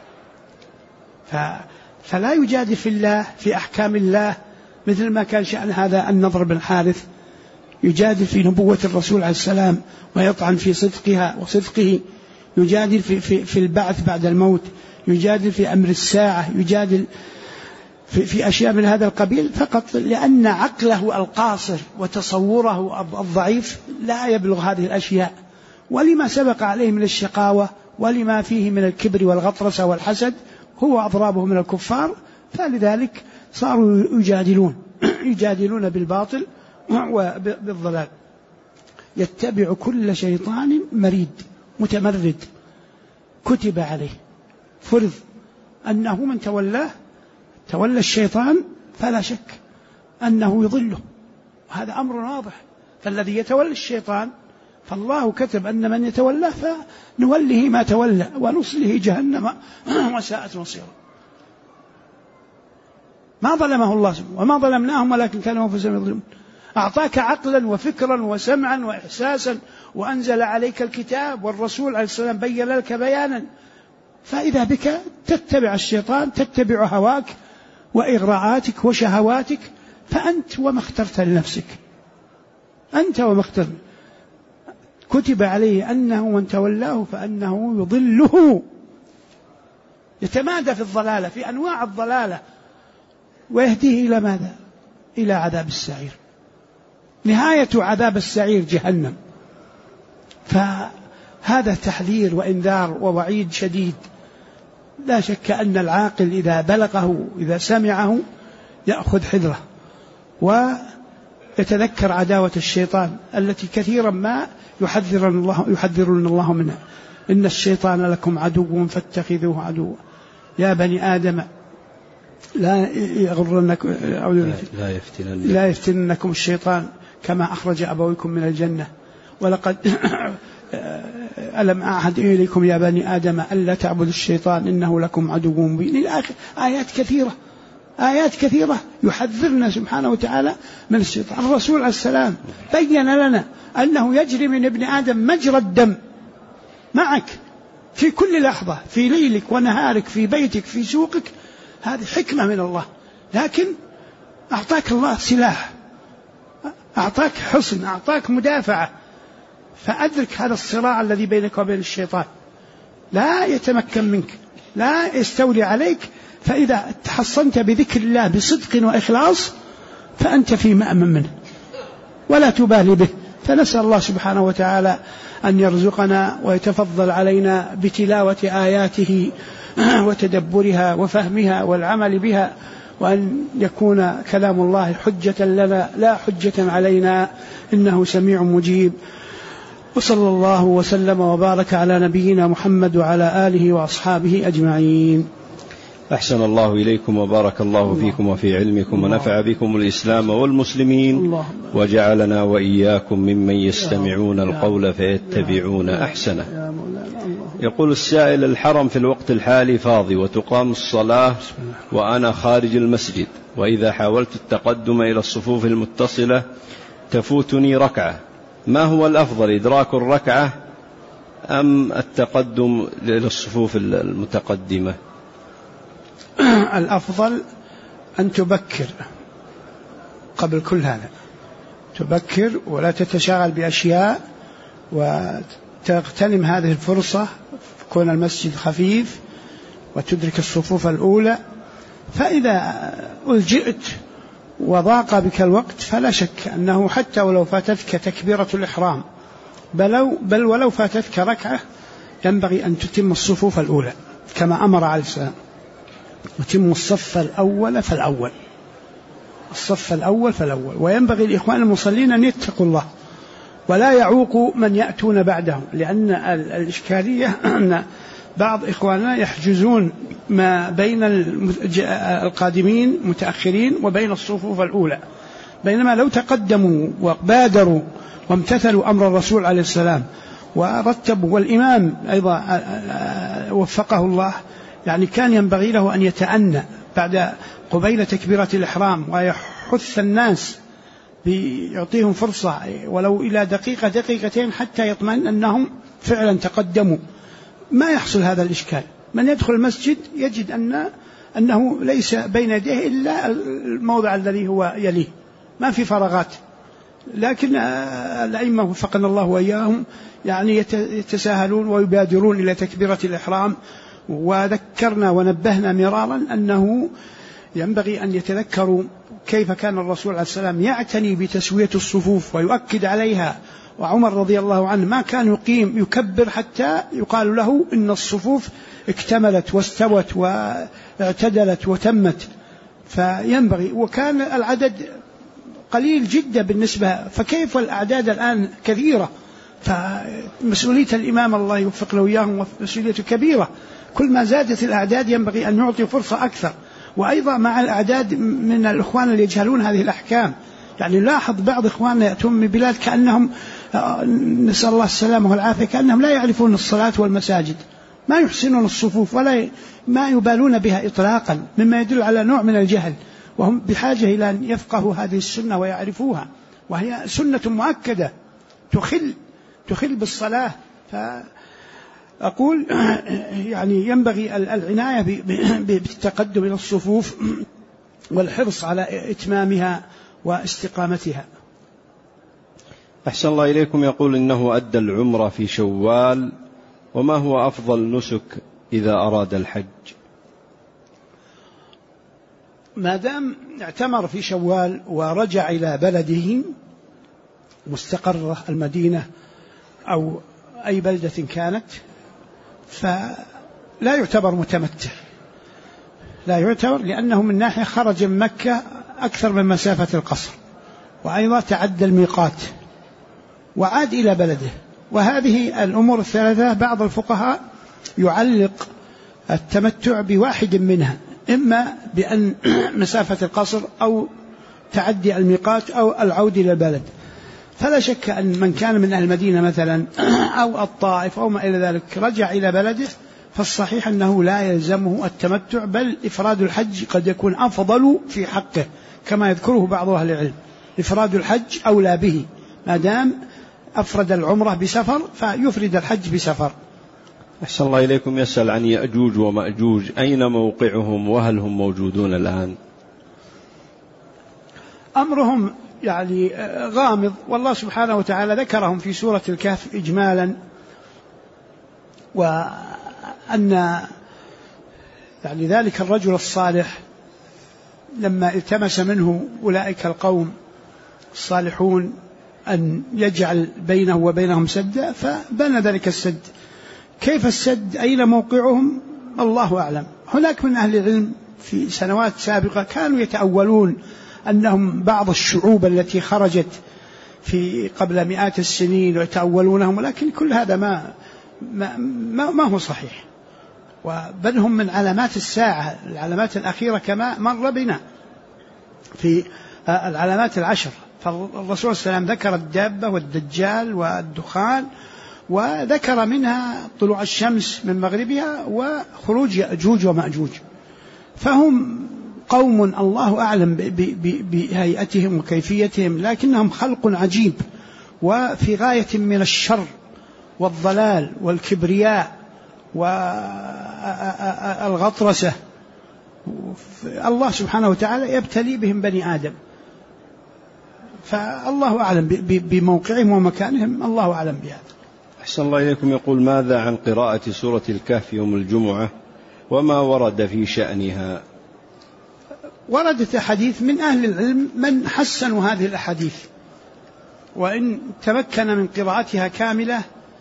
فلا يجادل في الله في أحكام الله مثل ما كان شأن هذا النضر بن الحارث يجادل في نبوة الرسول عليه السلام ويطعن في صدقها وصدقه، يجادل في البعث بعد الموت، يجادل في أمر الساعة، يجادل في أشياء من هذا القبيل فقط لأن عقله القاصر وتصوره الضعيف لا يبلغ هذه الأشياء، ولما سبق عليه من الشقاوة ولما فيه من الكبر والغطرسة والحسد هو أضرابه من الكفار. فلذلك صاروا يجادلون بالباطل وبالضلال. يتبع كل شيطان مريد متمرد كتب عليه فرض أنه من تولى الشيطان فلا شك أنه يضله، وهذا أمر واضح. فالذي يتولى الشيطان فالله كتب أن من يتولاه فنوله ما تولى ونصله جهنم وساءت مصيرا. ما ظلمه الله وما ظلمناهم ولكن كانوا أنفسهم يظلمون. أعطاك عقلا وفكرا وسمعا وإحساسا وأنزل عليك الكتاب والرسول عليه السلام بين لك بيانا، فإذا بك تتبع الشيطان تتبع هواك وإغراءاتك وشهواتك فأنت وما اخترت لنفسك، أنت وما اخترت. كتب عليه أنه من تولاه فأنه يضله، يتمادى في الضلالة في أنواع الضلالة ويهديه إلى ماذا؟ إلى عذاب السعير. نهاية عذاب السعير جهنم. فهذا تحذير وإنذار ووعيد شديد. لا شك أن العاقل إذا بلغه إذا سمعه يأخذ حذره ويتذكر عداوة الشيطان التي كثيرا ما يحذرنا الله منها. إن الشيطان لكم عدو فاتخذوه عدوا يا بني آدم لا يغرنكم لا يفتننكم الشيطان كما أخرج أبويكم من الجنة ولقد ألم أعهد إليكم يا بني آدم ألا تعبدوا الشيطان إنه لكم عدو مبين إلى آخر. آيات كثيرة يحذرنا سبحانه وتعالى من الشيطان. الرسول عليه السلام بين لنا أنه يجري من ابن آدم مجرى الدم معك في كل لحظة، في ليلك ونهارك، في بيتك، في سوقك. هذه حكمة من الله، لكن أعطاك الله سلاح، أعطاك حصن، أعطاك مدافعة، فأدرك هذا الصراع الذي بينك وبين الشيطان لا يتمكن منك، لا يستولي عليك. فإذا تحصنت بذكر الله بصدق وإخلاص فأنت في مأمن منه ولا تبالي به. فنسأل الله سبحانه وتعالى أن يرزقنا ويتفضل علينا بتلاوة آياته وتدبرها وفهمها والعمل بها، وأن يكون كلام الله حجة لنا لا حجة علينا، إنه سميع مجيب. وصلى الله وسلم وبارك على نبينا محمد وعلى آله وأصحابه أجمعين. أحسن الله إليكم وبارك الله فيكم وفي علمكم ونفع بكم الإسلام والمسلمين وجعلنا وإياكم ممن يستمعون القول فيتبعون أحسنه. يقول السائل: الحرم في الوقت الحالي فاضي وتقام الصلاة وأنا خارج المسجد، وإذا حاولت التقدم إلى الصفوف المتصلة تفوتني ركعة، ما هو الأفضل، إدراك الركعة أم التقدم إلى الصفوف المتقدمة؟ الأفضل أن تبكر قبل كل هذا، تبكر ولا تتشاغل بأشياء، وتغتنم هذه الفرصة كون المسجد خفيف وتدرك الصفوف الأولى. فإذا ألجئت وضاق بك الوقت فلا شك أنه حتى ولو فاتتك تكبيرة الإحرام بل ولو فاتتك ركعة ينبغي أن تتم الصفوف الأولى كما أمر عليه السلام: وتم الصف الأول فالأول، الصف الأول فالأول. وينبغي الإخوان المصلين أن يتقوا الله ولا يعوقوا من يأتون بعدهم، لأن الإشكالية أن بعض إخواننا يحجزون ما بين القادمين متأخرين وبين الصفوف الأولى، بينما لو تقدموا وبادروا وامتثلوا أمر الرسول عليه السلام ورتبوا، والإمام أيضا وفقه الله يعني كان ينبغي له أن يتأنى بعد قبيل تكبيرة الإحرام ويحث الناس بيعطيهم فرصة ولو إلى دقيقة دقيقتين حتى يطمئن أنهم فعلا تقدموا. ما يحصل هذا الإشكال، من يدخل المسجد يجد أنه ليس بين يديه إلا الموضع الذي هو يليه، ما في فراغات. لكن الأئمة وفقنا الله وإياهم يعني يتساهلون ويبادرون إلى تكبيرة الإحرام. وذكرنا ونبهنا مرارا أنه ينبغي أن يتذكروا كيف كان الرسول عليه السلام يعتني بتسوية الصفوف ويؤكد عليها. وعمر رضي الله عنه ما كان يكبر حتى يقال له إن الصفوف اكتملت واستوت واعتدلت وتمت. فينبغي، وكان العدد قليل جدا بالنسبة، فكيف الأعداد الآن كثيرة؟ فمسؤولية الإمام الله يوفق له إياهم مسؤوليته كبيرة، كل ما زادت الأعداد ينبغي أن يعطي فرصة أكثر. وأيضا مع الأعداد من الإخوان اللي يجهلون هذه الأحكام، يعني لاحظ بعض إخواننا يأتون من بلاد كأنهم نسأل الله السلامة والعافية كأنهم لا يعرفون الصلاة والمساجد، ما يحسنون الصفوف ولا ما يبالون بها إطلاقا، مما يدل على نوع من الجهل، وهم بحاجة إلى أن يفقهوا هذه السنة ويعرفوها، وهي سنة مؤكدة تخل بالصلاة. فأقول يعني ينبغي العناية بالتقدم إلى الصفوف والحرص على إتمامها واستقامتها. أحسن الله إليكم. يقول إنه أدى العمرة في شوال، وما هو أفضل نسك إذا أراد الحج؟ ما دام اعتمر في شوال ورجع إلى بلده مستقر المدينة أو أي بلدة كانت فلا يعتبر متمتع، لا يعتبر، لأنه من ناحية خرج من مكة أكثر من مسافة القصر، وأيضا تعدى الميقات وعاد إلى بلده. وهذه الأمور الثلاثة بعض الفقهاء يعلق التمتع بواحد منها، إما بأن مسافة القصر أو تعدي الميقات أو العود إلى البلد. فلا شك أن من كان من أهل المدينة مثلا أو الطائف أو ما إلى ذلك رجع إلى بلده، فالصحيح أنه لا يلزمه التمتع، بل إفراد الحج قد يكون أفضل في حقه كما يذكره بعض أهل العلم. إفراد الحج أولى به، ما دام أفرد العمرة بسفر فيفرد الحج بسفر. أحسن الله إليكم. يسأل عن يأجوج ومأجوج، أين موقعهم وهل هم موجودون الآن؟ أمرهم يعني غامض، والله سبحانه وتعالى ذكرهم في سورة الكهف إجمالا، وأن يعني ذلك الرجل الصالح لما التمس منه أولئك القوم الصالحون أن يجعل بينه وبينهم سدا، فبنى ذلك السد. كيف السد؟ أين موقعهم؟ الله أعلم. هناك من أهل العلم في سنوات سابقة كانوا يتأولون أنهم بعض الشعوب التي خرجت في قبل مئات السنين ويتأولونهم، ولكن كل هذا ما هو صحيح، بل هم من علامات الساعة، العلامات الأخيرة كما مر بنا في العلامات العشر. فالرسول صلى الله عليه وسلم ذكر الدابة والدجال والدخان وذكر منها طلوع الشمس من مغربها وخروج يأجوج ومأجوج. فهم قوم الله أعلم بهيئتهم وكيفيتهم، لكنهم خلق عجيب وفي غاية من الشر والضلال والكبرياء والغطرسة. الله سبحانه وتعالى يبتلي بهم بني آدم، فالله أعلم بموقعهم ومكانهم، الله أعلم بهذا. أحسن الله إليكم. يقول: ماذا عن قراءة سورة الكهف يوم الجمعة وما ورد في شأنها؟ وردت أحاديث من أهل العلم من حسنوا هذه الأحاديث، وإن تمكن من قراءتها كاملة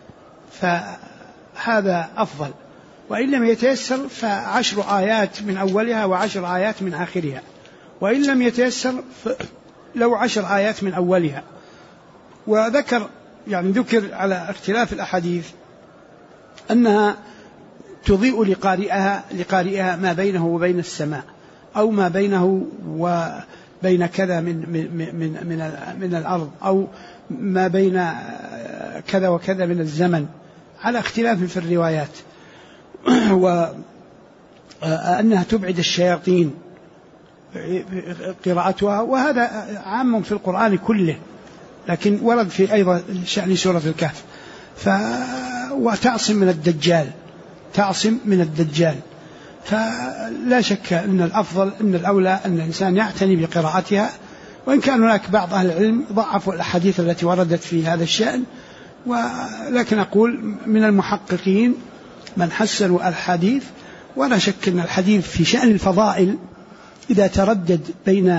فهذا أفضل، وإن لم يتيسر ف10 آيات من أولها و10 آيات من آخرها، وإن لم يتيسر لو 10 آيات من أولها. وذكر ذكر على اختلاف الأحاديث أنها تضيء لقارئها ما بينه وبين السماء، أو ما بينه وبين كذا من الأرض، أو ما بين كذا وكذا من الزمن، على اختلاف في الروايات. وأنها تبعد الشياطين قراءتها، وهذا عام في القرآن كله، لكن ورد في أيضا شأن سورة الكهف. وتعصم من الدجال، فلا شك أن الأفضل أن الأولى أن الإنسان يعتني بقراءتها، وإن كان هناك بعض أهل العلم ضعفوا الأحاديث التي وردت في هذا الشأن، ولكن أقول من المحققين من حسنوا الحديث. ولا شك أن الحديث في شأن الفضائل إذا تردد بين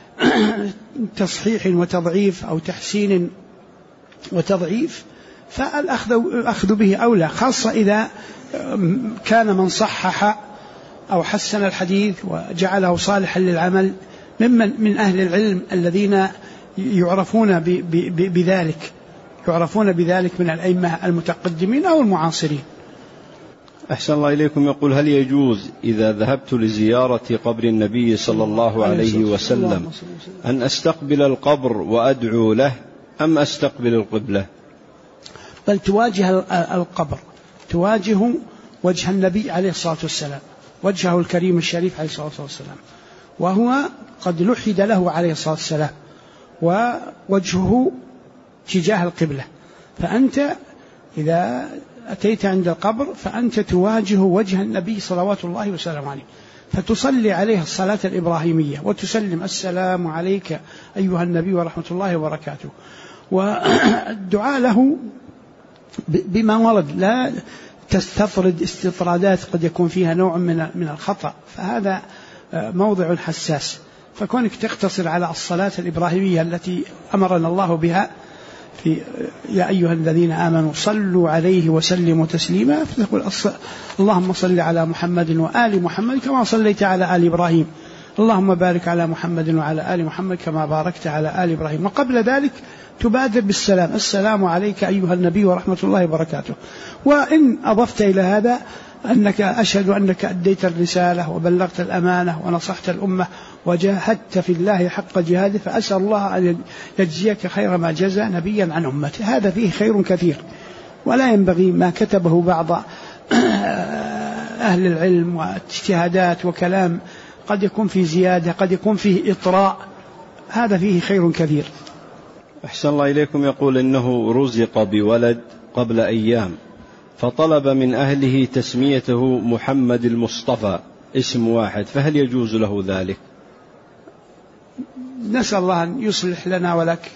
تصحيح وتضعيف أو تحسين وتضعيف فالأخذ به أولى، خاصة إذا كان من صحح أو حسن الحديث وجعله صالحا للعمل من أهل العلم الذين يعرفون بذلك من الأئمة المتقدمين أو المعاصرين. أحسن الله إليكم. يقول: هل يجوز إذا ذهبت لزيارة قبر النبي صلى الله عليه وسلم أن أستقبل القبر وأدعو له، أم أستقبل القبلة؟ بل تواجه القبر، تواجه وجه النبي عليه الصلاة والسلام، وجهه الكريم الشريف عليه الصلاة والسلام، وهو قد لحد له عليه الصلاة والسلام، ووجهه تجاه القبلة. فأنت إذا أتيت عند القبر فأنت تواجه وجه النبي صلوات الله وسلامه عليه، فتصلي عليه الصلاة الإبراهيمية وتسلم: السلام عليك أيها النبي ورحمة الله وبركاته، والدعاء له بما ورد، لا تستطرد استطرادات قد يكون فيها نوع من الخطأ، فهذا موضع حساس. فكونك تقتصر على الصلاة الإبراهيمية التي أمرنا الله بها في يا أيها الذين آمنوا صلوا عليه وسلموا تسليما، فتقول: اللهم صل على محمد وآل محمد كما صليت على آل إبراهيم، اللهم بارك على محمد وعلى آل محمد كما باركت على آل إبراهيم. وقبل ذلك تبادر بالسلام: السلام عليك أيها النبي ورحمة الله وبركاته. وإن أضفت إلى هذا أنك أشهد أنك أديت الرسالة وبلغت الأمانة ونصحت الأمة وجاهدت في الله حق جهاده، فأسأل الله أن يجزيك خير ما جزى نبيا عن أمته. هذا فيه خير كثير، ولا ينبغي ما كتبه بعض أهل العلم واجتهادات وكلام قد يكون فيه زيادة، قد يكون فيه إطراء، هذا فيه خير كثير. أحسن الله إليكم. يقول: إنه رزق بولد قبل أيام، فطلب من أهله تسميته محمد المصطفى، اسم واحد، فهل يجوز له ذلك؟ نسأل الله أن يصلح لنا ولك،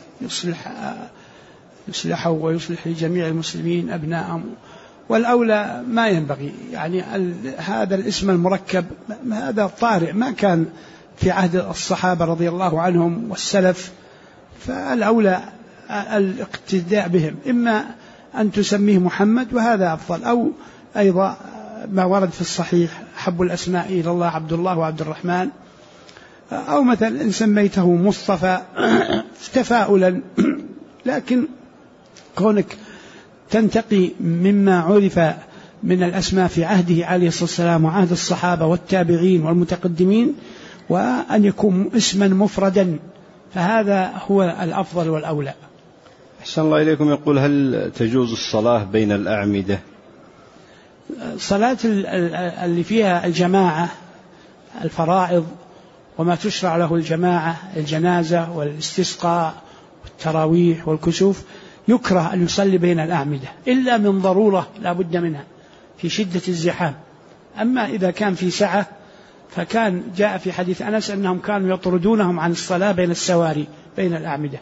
يصلحه ويصلح لجميع المسلمين أبنائهم، والأولى ما ينبغي هذا الاسم المركب هذا طارئ، ما كان في عهد الصحابة رضي الله عنهم والسلف، فالأولى الاقتداء بهم، إما أن تسميه محمد وهذا أفضل، أو أيضا ما ورد في الصحيح: حب الأسماء إلى الله عبد الله وعبد الرحمن، أو مثلا إن سميته مصطفى تفاؤلا. لكن كونك تنتقي مما عرف من الأسماء في عهده عليه الصلاة والسلام وعهد الصحابة والتابعين والمتقدمين، وأن يكون اسما مفردا، فهذا هو الأفضل والأولى. أحسن الله إليكم. يقول هل تجوز الصلاة بين الأعمدة؟ صلاة اللي فيها الجماعة الفرائض وما تشرع له الجماعة، الجنازة والاستسقاء والتراويح والكسوف، يكره أن يصلي بين الأعمدة إلا من ضرورة لا بد منها في شدة الزحام. أما إذا كان في سعة فكان جاء في حديث أنس أنهم كانوا يطردونهم عن الصلاة بين السواري بين الأعمدة.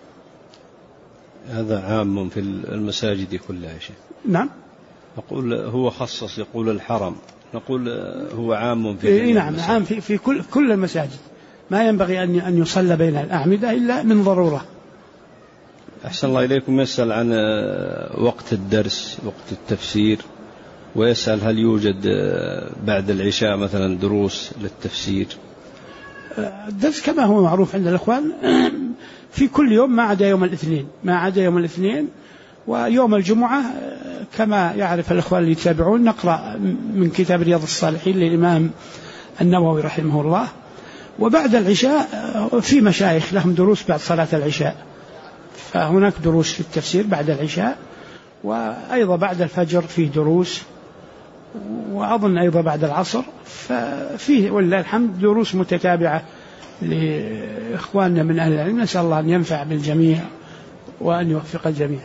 هذا عام في المساجد كلها يا شيخ. نعم. نقول هو خصص، يقول الحرم، نقول هو عام في نعم المساجد. عام في كل المساجد، ما ينبغي أن يصلى بين الأعمدة إلا من ضرورة. أحسن الله إليكم. يسأل عن وقت الدرس، وقت التفسير، ويسأل هل يوجد بعد العشاء مثلا دروس للتفسير؟ الدرس كما هو معروف عند الأخوان في كل يوم ما عدا يوم الاثنين ويوم الجمعة، كما يعرف الأخوان اللي يتابعون نقرأ من كتاب رياض الصالحين للإمام النووي رحمه الله. وبعد العشاء في مشايخ لهم دروس بعد صلاة العشاء، فهناك دروس في التفسير بعد العشاء، وأيضا بعد الفجر فيه دروس، وأظن أيضا بعد العصر، ففيه ولله الحمد دروس متتابعة لإخواننا من أهل العلم. نسأل الله أن ينفع بالجميع وأن يوفق الجميع.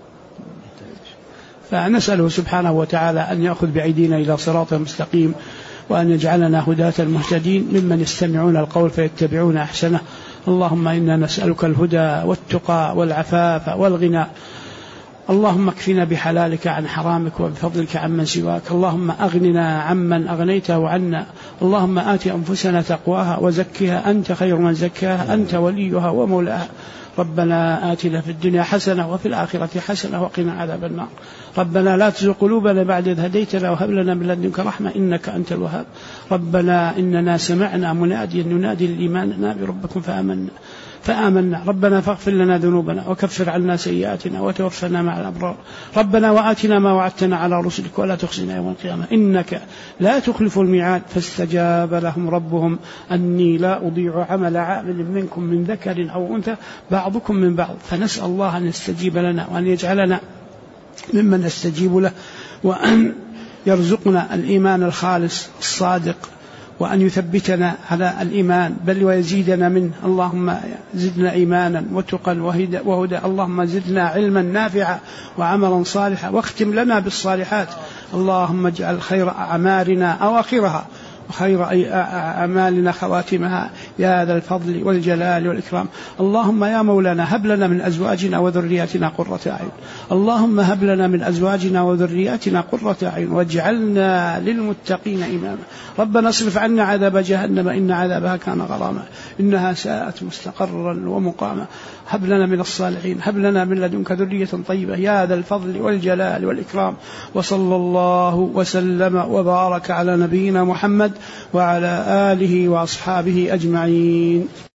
فنسأله سبحانه وتعالى أن يأخذ بأيدينا إلى صراط مستقيم، وأن يجعلنا هداة المهتدين ممن يستمعون القول فيتبعون أحسنه. اللهم إنا نسألك الهدى والتقى والعفاف والغنى. اللهم اكفنا بحلالك عن حرامك وبفضلك عمن سواك. اللهم أغننا عمن أغنيته عنا. اللهم آت أنفسنا تقواها وزكها أنت خير من زكاها، أنت وليها ومولاها. ربنا آتنا في الدنيا حسنة وفي الآخرة حسنة وقنا عذاب النار. ربنا لا تزغ قلوبنا بعد إذ هديتنا وهب لنا من لدنك رحمة إنك أنت الوهاب. ربنا إننا سمعنا مناديا ينادي للإيمان آمنوا بربكم فآمنا. ربنا فاغفر لنا ذنوبنا وكفر عنا سيئاتنا وتوفنا مع الأبرار. ربنا وآتنا ما وعدتنا على رسلك ولا تخزنا يوم القيامة إنك لا تخلف الميعاد. فاستجاب لهم ربهم أني لا أضيع عمل عامل منكم من ذكر أو أنثى بعضكم من بعض. فنسأل الله أن يستجيب لنا وأن يجعلنا ممن نستجيب له، وأن يرزقنا الإيمان الخالص الصادق، وأن يثبتنا على الإيمان بل ويزيدنا منه. اللهم زدنا إيمانا وتقا وهدى. اللهم زدنا علما نافعا وعملا صالحا، واختم لنا بالصالحات. اللهم اجعل خير أعمالنا أواخرها وخير أعمالنا خواتمها يا ذا الفضل والجلال والإكرام. اللهم يا مولانا هب لنا من أزواجنا وذرياتنا قرة أعين. اللهم هب لنا من أزواجنا وذرياتنا قرة أعين واجعلنا للمتقين إماما. ربنا اصرف عنا عذاب جهنم إن عذابها كان غراما إنها ساءت مستقرا ومقاما. هب لنا من الصالحين، هب لنا من لدنك ذرية طيبة يا ذا الفضل والجلال والإكرام. وصلى الله وسلم وبارك على نبينا محمد وعلى آله وأصحابه أجمعين.